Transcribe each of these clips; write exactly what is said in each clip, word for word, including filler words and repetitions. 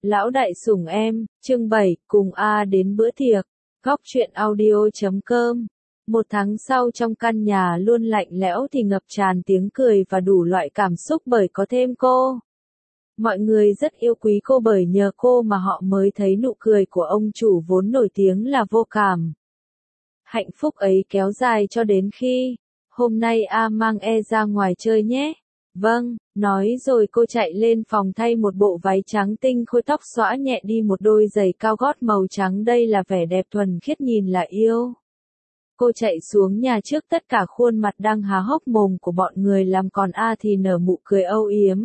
Lão đại sủng em, chương bảy, cùng A đến bữa tiệc. Góc truyện audio chấm com. Một tháng sau trong căn nhà luôn lạnh lẽo thì ngập tràn tiếng cười và đủ loại cảm xúc bởi có thêm cô. Mọi người rất yêu quý cô bởi nhờ cô mà họ mới thấy nụ cười của ông chủ vốn nổi tiếng là vô cảm. Hạnh phúc ấy kéo dài cho đến khi, hôm nay A mang E ra ngoài chơi nhé. Vâng, nói rồi cô chạy lên phòng thay một bộ váy trắng tinh khôi, tóc xõa nhẹ đi một đôi giày cao gót màu trắng, đây là vẻ đẹp thuần khiết nhìn là yêu. Cô chạy xuống nhà trước tất cả khuôn mặt đang há hốc mồm của bọn người làm còn A thì nở nụ cười âu yếm.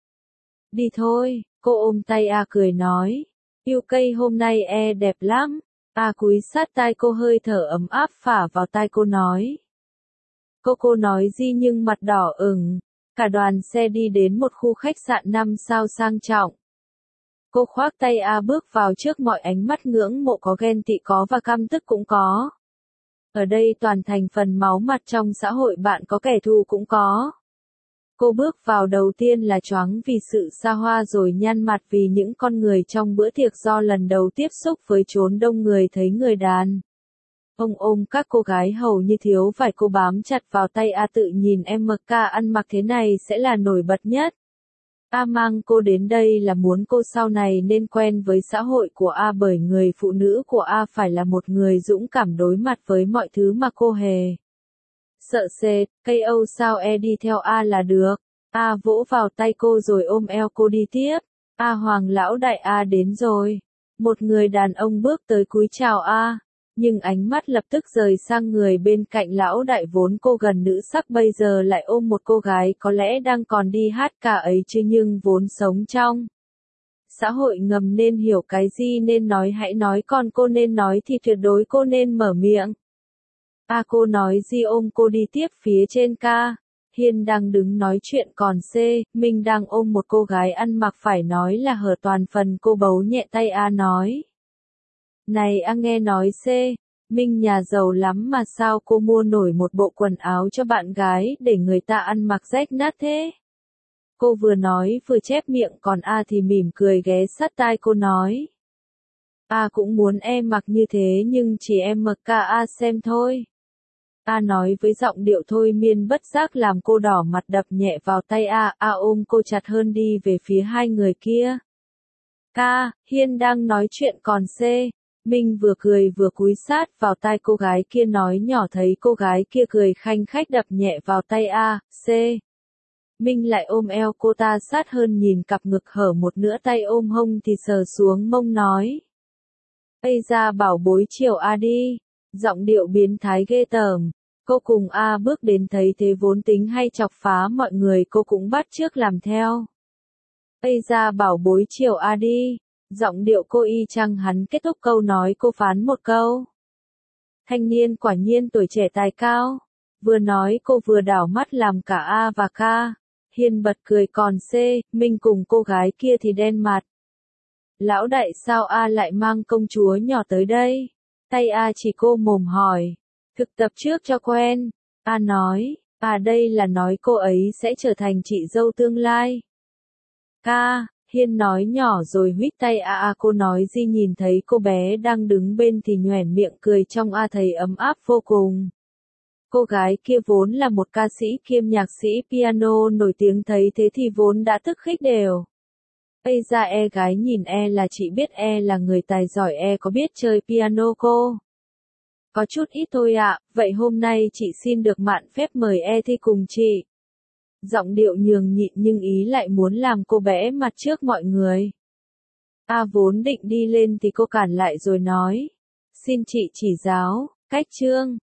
Đi thôi, cô ôm tay A cười nói. Yêu cây hôm nay E đẹp lắm. A cúi sát tai cô, hơi thở ấm áp phả vào tai cô nói. Cô cô nói gì nhưng mặt đỏ ửng. Cả đoàn xe đi đến một khu khách sạn năm sao sang trọng. Cô khoác tay A bước vào trước mọi ánh mắt ngưỡng mộ, có ghen tị có và căm tức cũng có. Ở đây toàn thành phần máu mặt trong xã hội, bạn có kẻ thù cũng có. Cô bước vào đầu tiên là choáng vì sự xa hoa rồi nhăn mặt vì những con người trong bữa tiệc do lần đầu tiếp xúc với chốn đông người thấy người đàn ông ôm các cô gái hầu như thiếu vải, cô bám chặt vào tay A tự nhìn em em ca ăn mặc thế này sẽ là nổi bật nhất. A mang cô đến đây là muốn cô sau này nên quen với xã hội của A, bởi người phụ nữ của A phải là một người dũng cảm đối mặt với mọi thứ mà cô hề sợ sệt. Cây Âu sao E đi theo A là được. A vỗ vào tay cô rồi ôm eo cô đi tiếp. A Hoàng lão đại, A đến rồi. Một người đàn ông bước tới cúi chào A. Nhưng ánh mắt lập tức rời sang người bên cạnh lão đại, vốn cô gần nữ sắc bây giờ lại ôm một cô gái có lẽ đang còn đi hát cả ấy chứ, nhưng vốn sống trong xã hội ngầm nên hiểu cái gì nên nói hãy nói, còn cô nên nói thì tuyệt đối cô nên mở miệng. A cô nói gì ôm cô đi tiếp phía trên. Ca Hiên đang đứng nói chuyện, còn C Minh đang ôm một cô gái ăn mặc phải nói là hở toàn phần. Cô bấu nhẹ tay A nói. Này A, nghe nói C Minh nhà giàu lắm mà sao cô mua nổi một bộ quần áo cho bạn gái để người ta ăn mặc rách nát thế? Cô vừa nói vừa chép miệng, còn A thì mỉm cười ghé sát tai cô nói. A cũng muốn em mặc như thế nhưng chỉ em mặc ca A xem thôi. A nói với giọng điệu thôi miên bất giác làm cô đỏ mặt, đập nhẹ vào tay A. A ôm cô chặt hơn đi về phía hai người kia. Ca Hiên đang nói chuyện, còn C Minh vừa cười vừa cúi sát vào tai cô gái kia nói nhỏ, thấy cô gái kia cười khanh khách đập nhẹ vào tay A. C Minh lại ôm eo cô ta sát hơn, nhìn cặp ngực hở, một nửa tay ôm hông thì sờ xuống mông nói. Ây ra bảo bối chiều A đi. Giọng điệu biến thái ghê tởm. Cô cùng A bước đến, thấy thế vốn tính hay chọc phá mọi người cô cũng bắt chước làm theo. Ây ra bảo bối chiều A đi. Giọng điệu cô y chang hắn. Kết thúc câu nói cô phán một câu. Thanh niên quả nhiên tuổi trẻ tài cao. Vừa nói cô vừa đảo mắt làm cả A và Ca Hiên bật cười, còn C Minh cùng cô gái kia thì đen mặt. Lão đại, sao A lại mang công chúa nhỏ tới đây? Tay A chỉ cô mồm hỏi. Thực tập trước cho quen. A nói. À đây là nói cô ấy sẽ trở thành chị dâu tương lai. Ca Hiên nói nhỏ rồi huýt tay A. A cô nói gì, nhìn thấy cô bé đang đứng bên thì nhoẻn miệng cười, trong A thấy ấm áp vô cùng. Cô gái kia vốn là một ca sĩ kiêm nhạc sĩ piano nổi tiếng, thấy thế thì vốn đã tức khích đều. Ây ra E gái nhìn E là chị biết E là người tài giỏi, E có biết chơi piano cô? Có chút ít thôi ạ, vậy hôm nay chị xin được mạn phép mời E thi cùng chị. Giọng điệu nhường nhịn nhưng ý lại muốn làm cô bẽ mặt trước mọi người. A vốn định đi lên thì cô cản lại rồi nói. Xin chị chỉ giáo, cách chương.